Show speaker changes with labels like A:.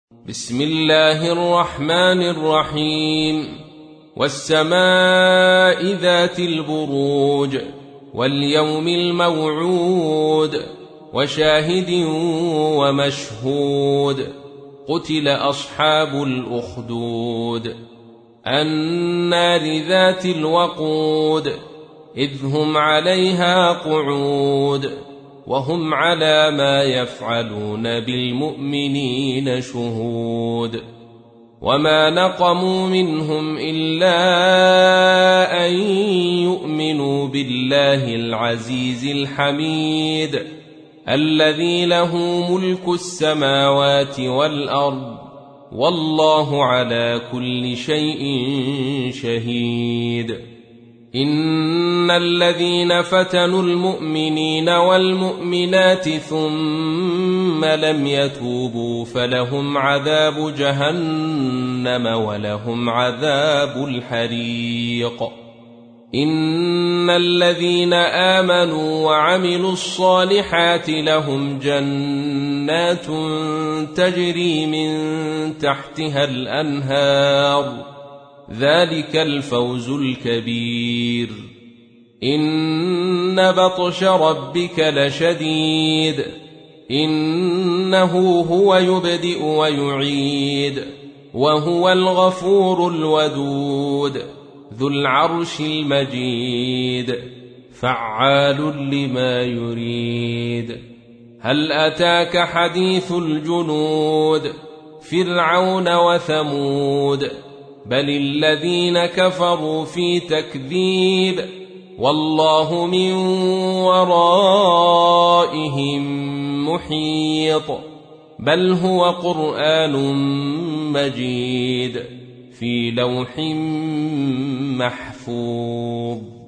A: بسم الله الرحمن الرحيم. والسماء ذات البروج واليوم الموعود وشاهد ومشهود. قتل أصحاب الأخدود النار ذات الوقود إذ هم عليها قعود وهم على ما يفعلون بالمؤمنين شهود. وما نقموا منهم إلا أن يؤمنوا بالله العزيز الحميد الذي له ملك السماوات والأرض والله على كل شيء شهيد. إن الذين فتنوا المؤمنين والمؤمنات ثم لم يتوبوا فلهم عذاب جهنم ولهم عذاب الحريق. إن الذين آمنوا وعملوا الصالحات لهم جنات تجري من تحتها الأنهار ذلك الفوز الكبير. إن بطش ربك لشديد إنه هو يبدئ ويعيد وهو الغفور الودود ذو العرش المجيد فعال لما يريد. هل أتاك حديث الجنود فرعون وثمود بل الذين كفروا في تكذيب والله من ورائهم محيط. بل هو قرآن مجيد في لوح محفوظ.